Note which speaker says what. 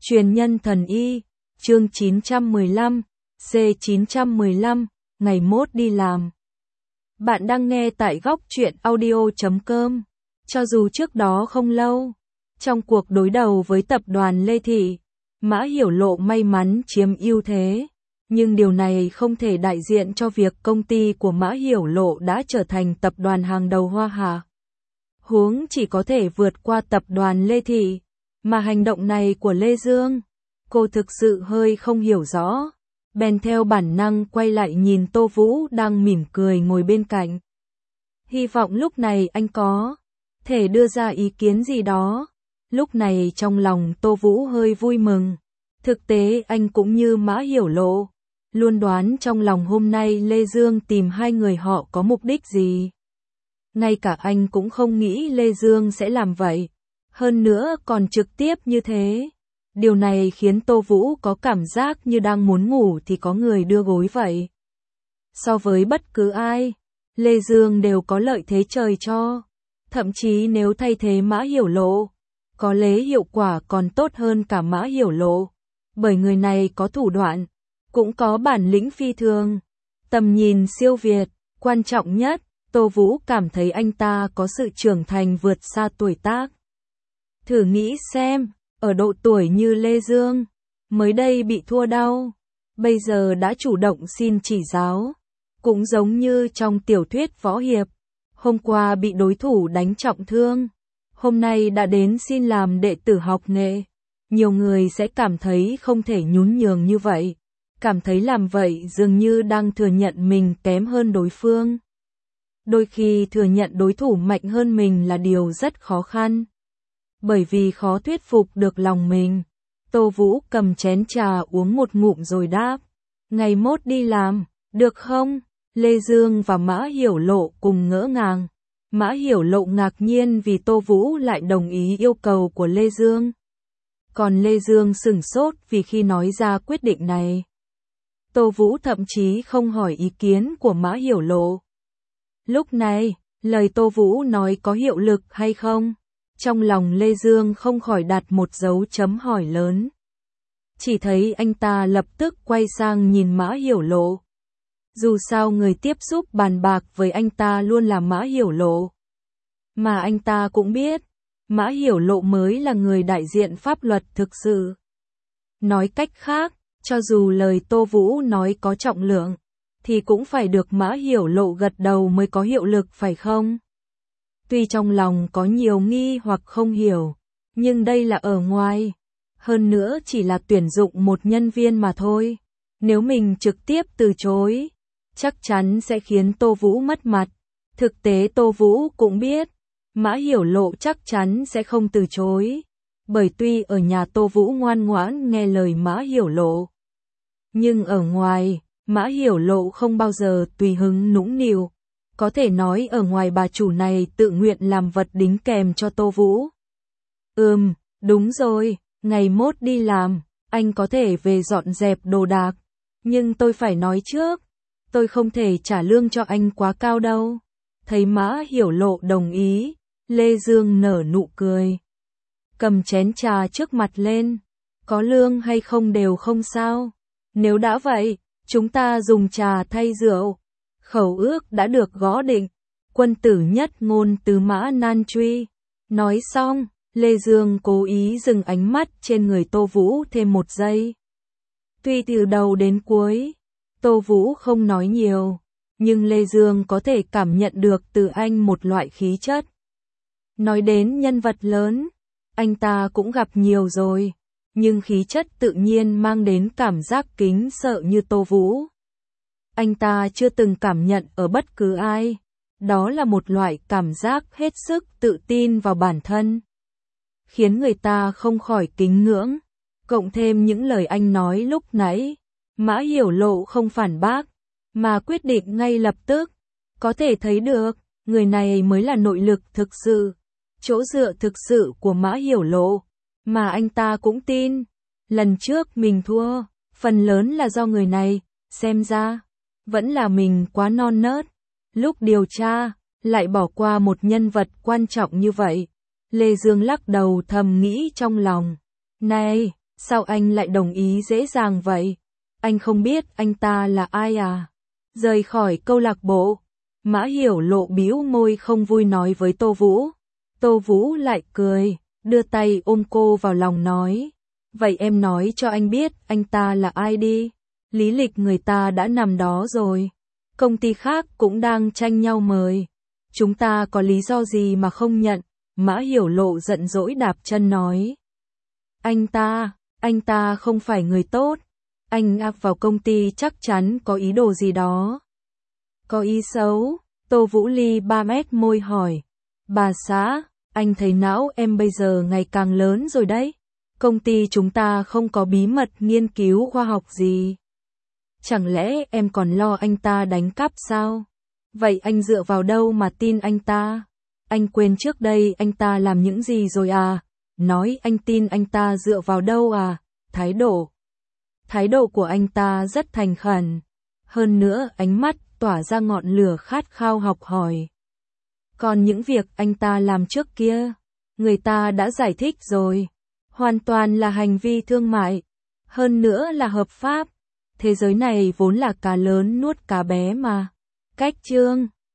Speaker 1: Truyền nhân thần y, chương 915, C915, ngày mốt đi làm. Bạn đang nghe tại góc truyện audio.com. Cho dù trước đó không lâu, trong cuộc đối đầu với tập đoàn Lê Thị, Mã Hiểu Lộ may mắn chiếm ưu thế, nhưng điều này không thể đại diện cho việc công ty của Mã Hiểu Lộ đã trở thành tập đoàn hàng đầu Hoa Hạ. Huống chỉ có thể vượt qua tập đoàn Lê Thị, mà hành động này của Lê Dương, cô thực sự hơi không hiểu rõ, bèn theo bản năng quay lại nhìn Tô Vũ đang mỉm cười ngồi bên cạnh. Hy vọng lúc này anh có thể đưa ra ý kiến gì đó. Lúc này trong lòng Tô Vũ hơi vui mừng. Thực tế anh cũng như Mã Hiểu Lộ, luôn đoán trong lòng hôm nay Lê Dương tìm hai người họ có mục đích gì. Ngay cả anh cũng không nghĩ Lê Dương sẽ làm vậy. Hơn nữa còn trực tiếp như thế. Điều này khiến Tô Vũ có cảm giác như đang muốn ngủ thì có người đưa gối vậy. So với bất cứ ai, Lê Dương đều có lợi thế trời cho. Thậm chí nếu thay thế Mã Hiểu Lộ, có lẽ hiệu quả còn tốt hơn cả Mã Hiểu Lộ. Bởi người này có thủ đoạn, cũng có bản lĩnh phi thường, tầm nhìn siêu việt, quan trọng nhất, Tô Vũ cảm thấy anh ta có sự trưởng thành vượt xa tuổi tác. Thử nghĩ xem, ở độ tuổi như Lê Dương, mới đây bị thua đau, bây giờ đã chủ động xin chỉ giáo, cũng giống như trong tiểu thuyết võ hiệp, hôm qua bị đối thủ đánh trọng thương, hôm nay đã đến xin làm đệ tử học nghệ. Nhiều người sẽ cảm thấy không thể nhún nhường như vậy, cảm thấy làm vậy dường như đang thừa nhận mình kém hơn đối phương. Đôi khi thừa nhận đối thủ mạnh hơn mình là điều rất khó khăn. Bởi vì khó thuyết phục được lòng mình, Tô Vũ cầm chén trà uống một ngụm rồi đáp. Ngày mốt đi làm, được không? Lê Dương và Mã Hiểu Lộ cùng ngỡ ngàng. Mã Hiểu Lộ ngạc nhiên vì Tô Vũ lại đồng ý yêu cầu của Lê Dương. Còn Lê Dương sửng sốt vì khi nói ra quyết định này. Tô Vũ thậm chí không hỏi ý kiến của Mã Hiểu Lộ. Lúc này, lời Tô Vũ nói có hiệu lực hay không? Trong lòng Lê Dương không khỏi đặt một dấu chấm hỏi lớn. Chỉ thấy anh ta lập tức quay sang nhìn Mã Hiểu Lộ. Dù sao người tiếp xúc bàn bạc với anh ta luôn là Mã Hiểu Lộ. Mà anh ta cũng biết, Mã Hiểu Lộ mới là người đại diện pháp luật thực sự. Nói cách khác, cho dù lời Tô Vũ nói có trọng lượng, thì cũng phải được Mã Hiểu Lộ gật đầu mới có hiệu lực phải không? Tuy trong lòng có nhiều nghi hoặc không hiểu, nhưng đây là ở ngoài. Hơn nữa chỉ là tuyển dụng một nhân viên mà thôi. Nếu mình trực tiếp từ chối, chắc chắn sẽ khiến Tô Vũ mất mặt. Thực tế Tô Vũ cũng biết, Mã Hiểu Lộ chắc chắn sẽ không từ chối. Bởi tuy ở nhà Tô Vũ ngoan ngoãn nghe lời Mã Hiểu Lộ, nhưng ở ngoài, Mã Hiểu Lộ không bao giờ tùy hứng nũng nịu. Có thể nói ở ngoài bà chủ này tự nguyện làm vật đính kèm cho Tô Vũ. Đúng rồi, ngày mốt đi làm, anh có thể về dọn dẹp đồ đạc. Nhưng tôi phải nói trước, tôi không thể trả lương cho anh quá cao đâu. Thấy Mã Hiểu Lộ đồng ý, Lê Dương nở nụ cười. Cầm chén trà trước mặt lên, có lương hay không đều không sao. Nếu đã vậy, chúng ta dùng trà thay rượu. Khẩu ước đã được gõ định, quân tử nhất ngôn tứ mã nan truy. Nói xong, Lê Dương cố ý dừng ánh mắt trên người Tô Vũ thêm một giây. Tuy từ đầu đến cuối, Tô Vũ không nói nhiều, nhưng Lê Dương có thể cảm nhận được từ anh một loại khí chất. Nói đến nhân vật lớn, anh ta cũng gặp nhiều rồi, nhưng khí chất tự nhiên mang đến cảm giác kính sợ như Tô Vũ. Anh ta chưa từng cảm nhận ở bất cứ ai, đó là một loại cảm giác hết sức tự tin vào bản thân, khiến người ta không khỏi kính ngưỡng. Cộng thêm những lời anh nói lúc nãy, Mã Hiểu Lộ không phản bác, mà quyết định ngay lập tức. Có thể thấy được, người này mới là nội lực thực sự, chỗ dựa thực sự của Mã Hiểu Lộ, mà anh ta cũng tin. Lần trước mình thua, phần lớn là do người này, xem ra vẫn là mình quá non nớt. Lúc điều tra, lại bỏ qua một nhân vật quan trọng như vậy. Lê Dương lắc đầu thầm nghĩ trong lòng. Này, Sao anh lại đồng ý dễ dàng vậy? Anh không biết anh ta là ai à? Rời khỏi câu lạc bộ, Mã Hiểu Lộ bĩu môi không vui nói với Tô Vũ. Tô Vũ lại cười, đưa tay ôm cô vào lòng nói. Vậy em nói cho anh biết anh ta là ai đi. Lý lịch người ta đã nằm đó rồi. Công ty khác cũng đang tranh nhau mời. Chúng ta có lý do gì mà không nhận? Mã Hiểu Lộ giận dỗi đạp chân nói. Anh ta không phải người tốt. Anh áp vào công ty chắc chắn có ý đồ gì đó. Có ý xấu? Tô Vũ Ly 3 mét môi hỏi. Bà xã, anh thấy não em bây giờ ngày càng lớn rồi đấy. Công ty chúng ta không có bí mật nghiên cứu khoa học gì. Chẳng lẽ em còn lo anh ta đánh cắp sao? Vậy anh dựa vào đâu mà tin anh ta? Anh quên trước đây anh ta làm những gì rồi à? Nói anh tin anh ta dựa vào đâu à? Thái độ của anh ta rất thành khẩn. Hơn nữa ánh mắt tỏa ra ngọn lửa khát khao học hỏi. Còn những việc anh ta làm trước kia, người ta đã giải thích rồi. Hoàn toàn là hành vi thương mại. Hơn nữa là hợp pháp. Thế giới này vốn là cá lớn nuốt cá bé mà. Cách chương